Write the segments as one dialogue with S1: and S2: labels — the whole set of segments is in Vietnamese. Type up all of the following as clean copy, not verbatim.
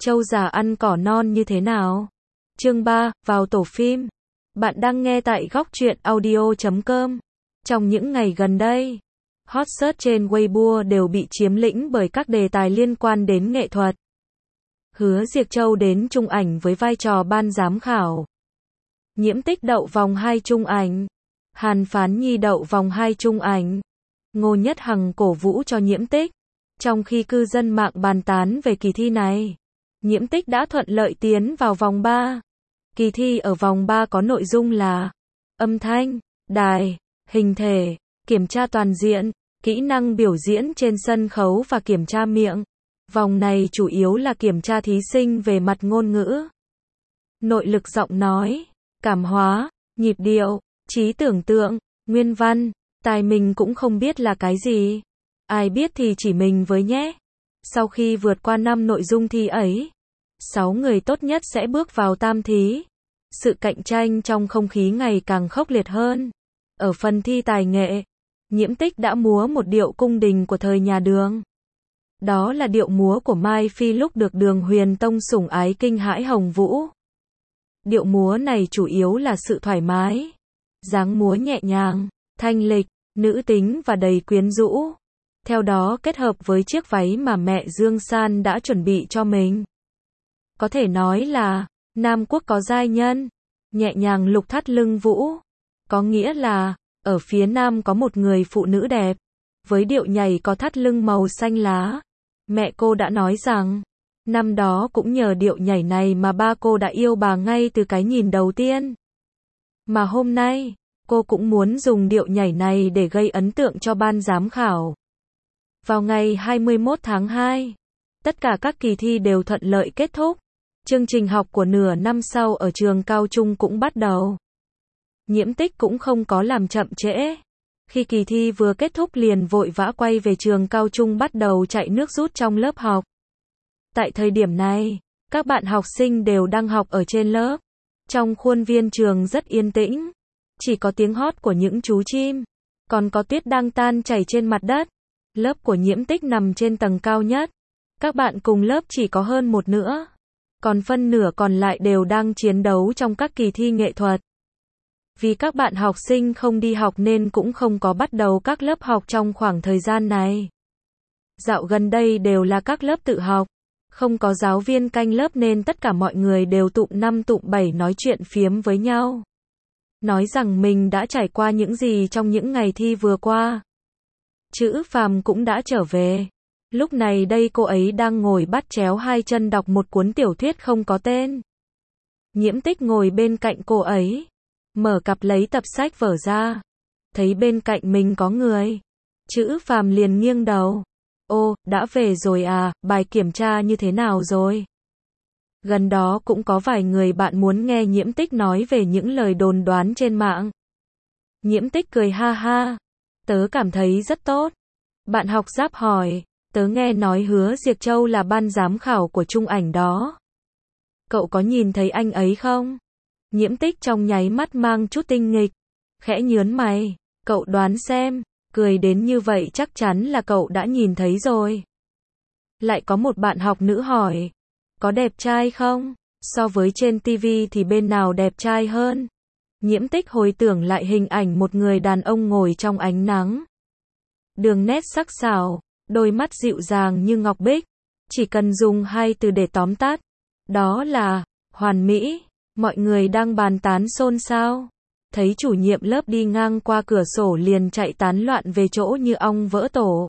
S1: Trâu già ăn cỏ non như thế nào? Chương 3, vào tổ phim. Bạn đang nghe tại góc truyện audio.com. Trong những ngày gần đây, hot search trên Weibo đều bị chiếm lĩnh bởi các đề tài liên quan đến nghệ thuật. Hứa Diệc Châu đến chung ảnh với vai trò ban giám khảo. Nhiễm Tích đậu vòng 2 chung ảnh. Hàn Phán Nhi đậu vòng 2 chung ảnh. Ngô Nhất Hằng cổ vũ cho Nhiễm Tích. Trong khi cư dân mạng bàn tán về kỳ thi này, Nhiễm Tích đã thuận lợi tiến vào vòng 3. Kỳ thi ở vòng 3 có nội dung là âm thanh, đài, hình thể, kiểm tra toàn diện, kỹ năng biểu diễn trên sân khấu và kiểm tra miệng. Vòng này chủ yếu là kiểm tra thí sinh về mặt ngôn ngữ, nội lực giọng nói, cảm hóa, nhịp điệu, trí tưởng tượng, nguyên văn, tài mình cũng không biết là cái gì. Ai biết thì chỉ mình với nhé. Sau khi vượt qua 5 nội dung thi ấy, 6 người tốt nhất sẽ bước vào tam thí. Sự cạnh tranh trong không khí ngày càng khốc liệt hơn. Ở phần thi tài nghệ, Nhiễm Tích đã múa một điệu cung đình của thời nhà Đường. Đó là điệu múa của Mai Phi lúc được Đường Huyền Tông sủng ái kinh hãi Hồng Vũ. Điệu múa này chủ yếu là sự thoải mái, dáng múa nhẹ nhàng, thanh lịch, nữ tính và đầy quyến rũ. Theo đó kết hợp với chiếc váy mà mẹ Dương San đã chuẩn bị cho mình. Có thể nói là, Nam Quốc có giai nhân, nhẹ nhàng lục thắt lưng vũ. Có nghĩa là, ở phía Nam có một người phụ nữ đẹp, với điệu nhảy có thắt lưng màu xanh lá. Mẹ cô đã nói rằng, năm đó cũng nhờ điệu nhảy này mà ba cô đã yêu bà ngay từ cái nhìn đầu tiên. Mà hôm nay, cô cũng muốn dùng điệu nhảy này để gây ấn tượng cho ban giám khảo. Vào ngày 21 tháng 2, tất cả các kỳ thi đều thuận lợi kết thúc. Chương trình học của nửa năm sau ở trường cao trung cũng bắt đầu. Nhiễm Tích cũng không có làm chậm trễ. Khi kỳ thi vừa kết thúc liền vội vã quay về trường cao trung bắt đầu chạy nước rút trong lớp học. Tại thời điểm này, các bạn học sinh đều đang học ở trên lớp. Trong khuôn viên trường rất yên tĩnh. Chỉ có tiếng hót của những chú chim. Còn có tuyết đang tan chảy trên mặt đất. Lớp của Nhiễm Tích nằm trên tầng cao nhất. Các bạn cùng lớp chỉ có hơn một nửa. Còn phân nửa còn lại đều đang chiến đấu trong các kỳ thi nghệ thuật. Vì các bạn học sinh không đi học nên cũng không có bắt đầu các lớp học trong khoảng thời gian này. Dạo gần đây đều là các lớp tự học. Không có giáo viên canh lớp nên tất cả mọi người đều tụm 5 tụm 7 nói chuyện phiếm với nhau. Nói rằng mình đã trải qua những gì trong những ngày thi vừa qua. Chữ Phàm cũng đã trở về. Lúc này đây cô ấy đang ngồi bắt chéo hai chân đọc một cuốn tiểu thuyết không có tên. Nhiễm Tích ngồi bên cạnh cô ấy. Mở cặp lấy tập sách vở ra. Thấy bên cạnh mình có người. Chữ Phàm liền nghiêng đầu. Ô, đã về rồi à, bài kiểm tra như thế nào rồi? Gần đó cũng có vài người bạn muốn nghe Nhiễm Tích nói về những lời đồn đoán trên mạng. Nhiễm Tích cười ha ha. Tớ cảm thấy rất tốt. Bạn học Giáp hỏi. Tớ nghe nói Hứa Diệc Châu là ban giám khảo của chung ảnh đó. Cậu có nhìn thấy anh ấy không? Nhiễm Tích trong nháy mắt mang chút tinh nghịch. Khẽ nhớn mày. Cậu đoán xem. Cười đến như vậy chắc chắn là cậu đã nhìn thấy rồi. Lại có một bạn học nữ hỏi. Có đẹp trai không? So với trên TV thì bên nào đẹp trai hơn? Nhiễm Tích hồi tưởng lại hình ảnh một người đàn ông ngồi trong ánh nắng. Đường nét sắc sảo, đôi mắt dịu dàng như ngọc bích. Chỉ cần dùng 2 từ để tóm tắt. Đó là, hoàn mỹ. Mọi người đang bàn tán xôn xao. Thấy chủ nhiệm lớp đi ngang qua cửa sổ liền chạy tán loạn về chỗ như ong vỡ tổ.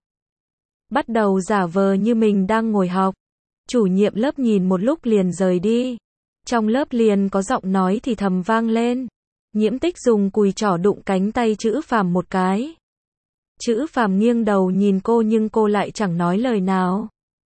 S1: Bắt đầu giả vờ như mình đang ngồi học. Chủ nhiệm lớp nhìn một lúc liền rời đi. Trong lớp liền có giọng nói thì thầm vang lên. Nhiễm Tích dùng cùi trỏ đụng cánh tay Chữ Phàm một cái. Chữ Phàm nghiêng đầu nhìn cô nhưng cô lại chẳng nói lời nào.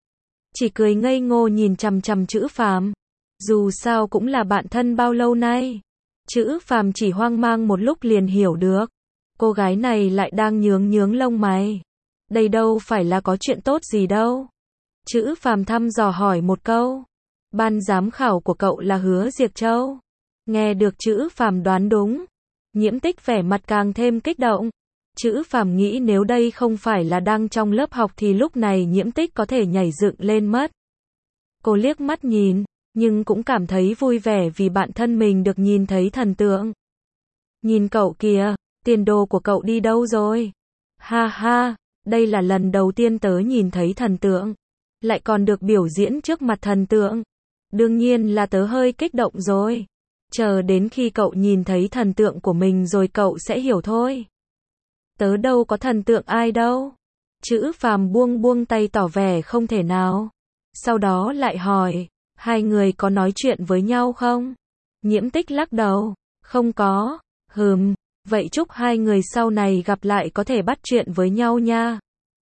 S1: Chỉ cười ngây ngô nhìn chằm chằm Chữ Phàm. Dù sao cũng là bạn thân bao lâu nay. Chữ Phàm chỉ hoang mang một lúc liền hiểu được. Cô gái này lại đang nhướng lông mày. Đây đâu phải là có chuyện tốt gì đâu. Chữ Phàm thăm dò hỏi một câu. Ban giám khảo của cậu là Hứa Diệc Châu. Nghe được Chữ Phàm đoán đúng. Nhiễm Tích vẻ mặt càng thêm kích động. Chữ Phàm nghĩ nếu đây không phải là đang trong lớp học thì lúc này Nhiễm Tích có thể nhảy dựng lên mất. Cô liếc mắt nhìn, nhưng cũng cảm thấy vui vẻ vì bạn thân mình được nhìn thấy thần tượng. Nhìn cậu kìa, tiền đồ của cậu đi đâu rồi? Ha ha, đây là lần đầu tiên tớ nhìn thấy thần tượng. Lại còn được biểu diễn trước mặt thần tượng. Đương nhiên là tớ hơi kích động rồi. Chờ đến khi cậu nhìn thấy thần tượng của mình rồi cậu sẽ hiểu thôi. Tớ đâu có thần tượng ai đâu. Chữ Phàm buông buông tay tỏ vẻ không thể nào. Sau đó lại hỏi, hai người có nói chuyện với nhau không? Nhiễm Tích lắc đầu, không có. Vậy chúc hai người sau này gặp lại có thể bắt chuyện với nhau nha.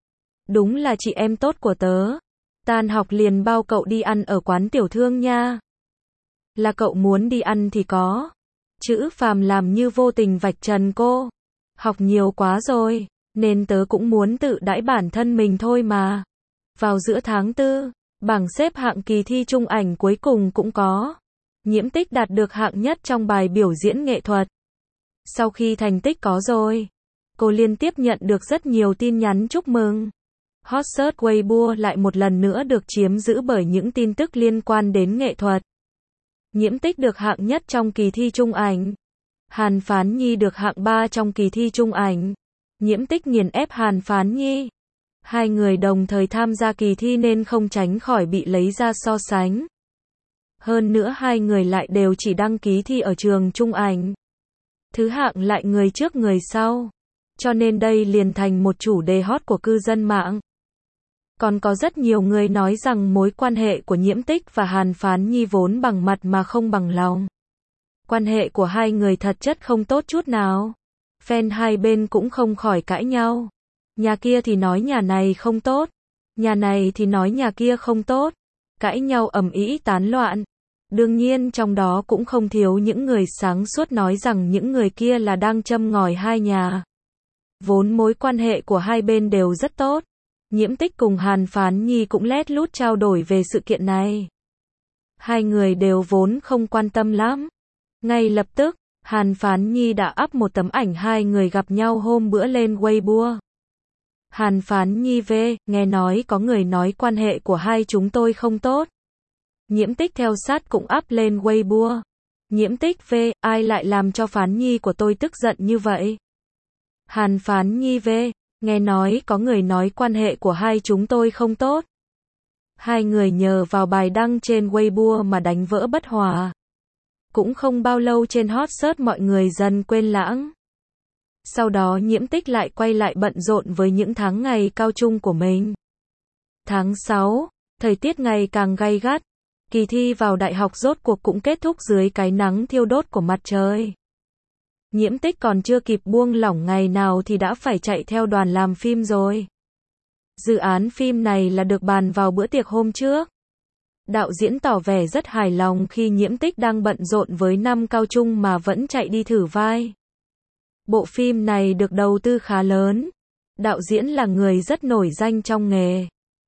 S1: Đúng là chị em tốt của tớ. Tan học liền bao cậu đi ăn ở quán tiểu thương nha. Là cậu muốn đi ăn thì có. Chữ Phàm làm như vô tình vạch trần cô. Học nhiều quá rồi, nên tớ cũng muốn tự đãi bản thân mình thôi mà. Vào giữa tháng 4, bảng xếp hạng kỳ thi chung ảnh cuối cùng cũng có. Nhiễm Tích đạt được hạng nhất trong bài biểu diễn nghệ thuật. Sau khi thành tích có rồi, cô liên tiếp nhận được rất nhiều tin nhắn chúc mừng. Hot search Weibo lại một lần nữa được chiếm giữ bởi những tin tức liên quan đến nghệ thuật. Nhiễm Tích được hạng nhất trong kỳ thi chung ảnh. Hàn Phán Nhi được hạng 3 trong kỳ thi chung ảnh. Nhiễm Tích nghiền ép Hàn Phán Nhi. Hai người đồng thời tham gia kỳ thi nên không tránh khỏi bị lấy ra so sánh. Hơn nữa hai người lại đều chỉ đăng ký thi ở trường chung ảnh. Thứ hạng lại người trước người sau. Cho nên đây liền thành một chủ đề hot của cư dân mạng. Còn có rất nhiều người nói rằng mối quan hệ của Nhiễm Tích và Hàn Phán Nhi vốn bằng mặt mà không bằng lòng. Quan hệ của hai người thật chất không tốt chút nào. Fan hai bên cũng không khỏi cãi nhau. Nhà kia thì nói nhà này không tốt. Nhà này thì nói nhà kia không tốt. Cãi nhau ầm ĩ tán loạn. Đương nhiên trong đó cũng không thiếu những người sáng suốt nói rằng những người kia là đang châm ngòi hai nhà. Vốn mối quan hệ của hai bên đều rất tốt. Nhiễm Tích cùng Hàn Phán Nhi cũng lét lút trao đổi về sự kiện này. Hai người đều vốn không quan tâm lắm. Ngay lập tức, Hàn Phán Nhi đã up một tấm ảnh hai người gặp nhau hôm bữa lên Weibo. Hàn Phán Nhi về, nghe nói có người nói quan hệ của hai chúng tôi không tốt. Nhiễm Tích theo sát cũng up lên Weibo. Nhiễm Tích về, ai lại làm cho Phán Nhi của tôi tức giận như vậy? Hàn Phán Nhi về, nghe nói có người nói quan hệ của hai chúng tôi không tốt. Hai người nhờ vào bài đăng trên Weibo mà đánh vỡ bất hòa. Cũng không bao lâu trên hot search mọi người dần quên lãng. Sau đó Nhiễm Tích lại quay lại bận rộn với những tháng ngày cao trung của mình. Tháng 6, thời tiết ngày càng gay gắt. Kỳ thi vào đại học rốt cuộc cũng kết thúc dưới cái nắng thiêu đốt của mặt trời. Nhiễm Tích còn chưa kịp buông lỏng ngày nào thì đã phải chạy theo đoàn làm phim rồi. Dự án phim này là được bàn vào bữa tiệc hôm trước. Đạo diễn tỏ vẻ rất hài lòng khi Nhiễm Tích đang bận rộn với năm cao trung mà vẫn chạy đi thử vai. Bộ phim này được đầu tư khá lớn. Đạo diễn là người rất nổi danh trong nghề.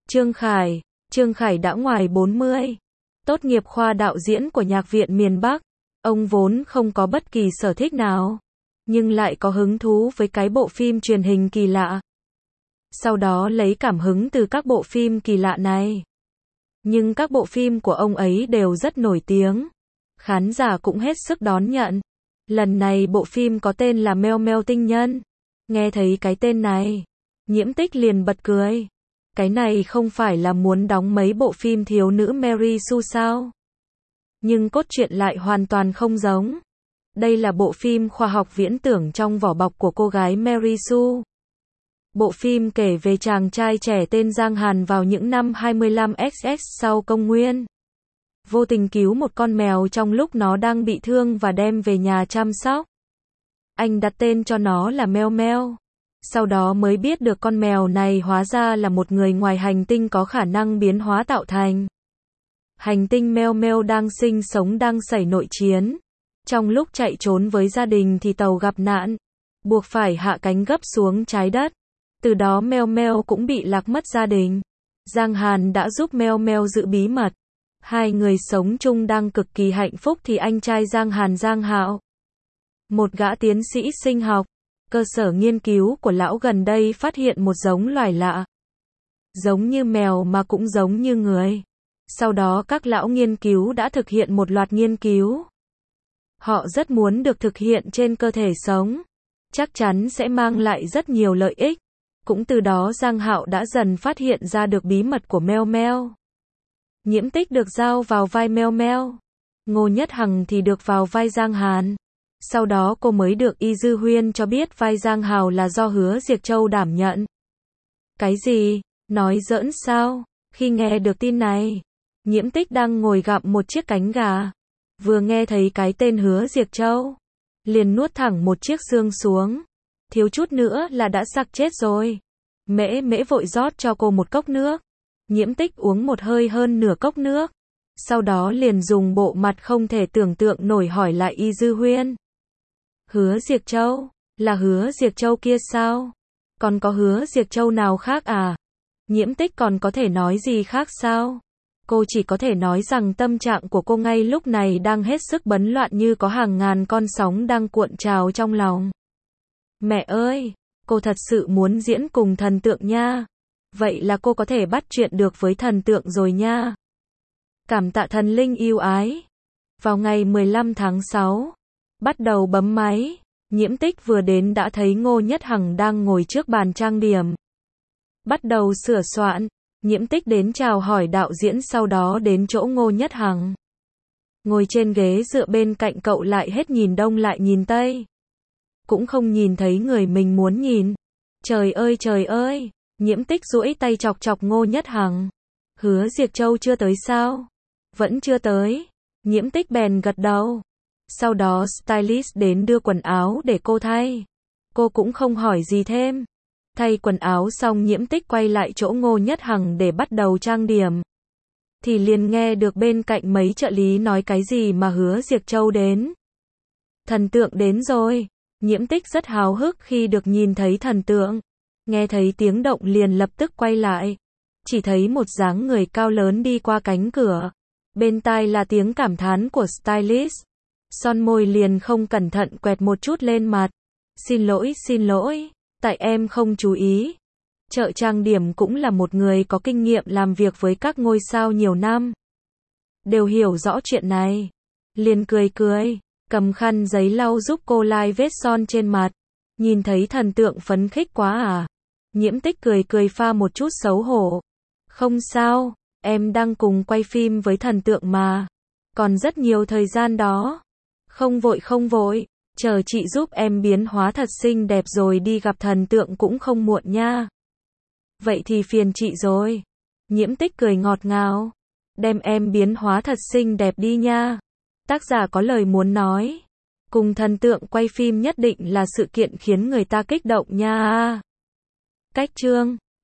S1: Trương Khải đã ngoài 40. Tốt nghiệp khoa đạo diễn của Nhạc viện miền Bắc. Ông vốn không có bất kỳ sở thích nào, nhưng lại có hứng thú với cái bộ phim truyền hình kỳ lạ. Sau đó lấy cảm hứng từ các bộ phim kỳ lạ này. Nhưng các bộ phim của ông ấy đều rất nổi tiếng. Khán giả cũng hết sức đón nhận. Lần này bộ phim có tên là Meo Meo Tinh Nhân. Nghe thấy cái tên này, Nhiễm Tích liền bật cười. Cái này không phải là muốn đóng mấy bộ phim thiếu nữ Mary Sue sao? Nhưng cốt truyện lại hoàn toàn không giống. Đây là bộ phim khoa học viễn tưởng trong vỏ bọc của cô gái Mary Sue. Bộ phim kể về chàng trai trẻ tên Giang Hàn vào những năm 25XX sau công nguyên. Vô tình cứu một con mèo trong lúc nó đang bị thương và đem về nhà chăm sóc. Anh đặt tên cho nó là Meo Meo. Sau đó mới biết được con mèo này hóa ra là một người ngoài hành tinh có khả năng biến hóa tạo thành. Hành tinh Meo Meo đang sinh sống đang xảy nội chiến. Trong lúc chạy trốn với gia đình thì tàu gặp nạn, buộc phải hạ cánh gấp xuống trái đất. Từ đó Meo Meo cũng bị lạc mất gia đình. Giang Hàn đã giúp Meo Meo giữ bí mật. Hai người sống chung đang cực kỳ hạnh phúc thì anh trai Giang Hàn Giang Hạo, một gã tiến sĩ sinh học, cơ sở nghiên cứu của lão gần đây phát hiện một giống loài lạ. Giống như mèo mà cũng giống như người. Sau đó các lão nghiên cứu đã thực hiện một loạt nghiên cứu. Họ rất muốn được thực hiện trên cơ thể sống. Chắc chắn sẽ mang lại rất nhiều lợi ích. Cũng từ đó Giang Hạo đã dần phát hiện ra được bí mật của Meo Meo. Nhiễm Tích được giao vào vai Meo Meo. Ngô Nhất Hằng thì được vào vai Giang Hàn. Sau đó cô mới được Y Dư Huyên cho biết vai Giang Hào là do Hứa Diệc Châu đảm nhận. Cái gì? Nói giỡn sao? Khi nghe được tin này, Nhiễm Tích đang ngồi gặm một chiếc cánh gà. Vừa nghe thấy cái tên Hứa Diệc Châu, liền nuốt thẳng một chiếc xương xuống. Thiếu chút nữa là đã sặc chết rồi. Mễ Mễ vội rót cho cô một cốc nước. Nhiễm Tích uống một hơi hơn nửa cốc nước. Sau đó liền dùng bộ mặt không thể tưởng tượng nổi hỏi lại Y Dư Huyên. Hứa Diệc Châu? Là Hứa Diệc Châu kia sao? Còn có Hứa Diệc Châu nào khác à? Nhiễm Tích còn có thể nói gì khác sao? Cô chỉ có thể nói rằng tâm trạng của cô ngay lúc này đang hết sức bấn loạn như có hàng ngàn con sóng đang cuộn trào trong lòng. Mẹ ơi, cô thật sự muốn diễn cùng thần tượng nha. Vậy là cô có thể bắt chuyện được với thần tượng rồi nha. Cảm tạ thần linh yêu ái. Vào ngày 15 tháng 6, bắt đầu bấm máy, Nhiễm Tích vừa đến đã thấy Ngô Nhất Hằng đang ngồi trước bàn trang điểm. Bắt đầu sửa soạn, Nhiễm Tích đến chào hỏi đạo diễn sau đó đến chỗ Ngô Nhất Hằng. Ngồi trên ghế dựa bên cạnh cậu lại hết nhìn đông lại nhìn tây. Cũng không nhìn thấy người mình muốn nhìn. Trời ơi, Nhiễm Tích duỗi tay chọc chọc Ngô Nhất Hằng. Hứa Diệc Châu chưa tới sao? Vẫn chưa tới. Nhiễm Tích bèn gật đầu. Sau đó stylist đến đưa quần áo để cô thay. Cô cũng không hỏi gì thêm. Thay quần áo xong Nhiễm Tích quay lại chỗ Ngô Nhất Hằng để bắt đầu trang điểm. Thì liền nghe được bên cạnh mấy trợ lý nói cái gì mà Hứa Diệc Châu đến. Thần tượng đến rồi. Nhiễm Tích rất háo hức khi được nhìn thấy thần tượng. Nghe thấy tiếng động liền lập tức quay lại. Chỉ thấy một dáng người cao lớn đi qua cánh cửa. Bên tai là tiếng cảm thán của stylist. Son môi liền không cẩn thận quẹt một chút lên mặt. Xin lỗi, tại em không chú ý. Chợ trang điểm cũng là một người có kinh nghiệm làm việc với các ngôi sao nhiều năm. Đều hiểu rõ chuyện này. Liền cười, cầm khăn giấy lau giúp cô lau vết son trên mặt. Nhìn thấy thần tượng phấn khích quá à? Nhiễm Tích cười pha một chút xấu hổ. Không sao, em đang cùng quay phim với thần tượng mà. Còn rất nhiều thời gian đó. Không vội, chờ chị giúp em biến hóa thật xinh đẹp rồi đi gặp thần tượng cũng không muộn nha. Vậy thì phiền chị rồi. Nhiễm Tích cười ngọt ngào. Đem em biến hóa thật xinh đẹp đi nha. Tác giả có lời muốn nói. Cùng thần tượng quay phim nhất định là sự kiện khiến người ta kích động nha. Cách chương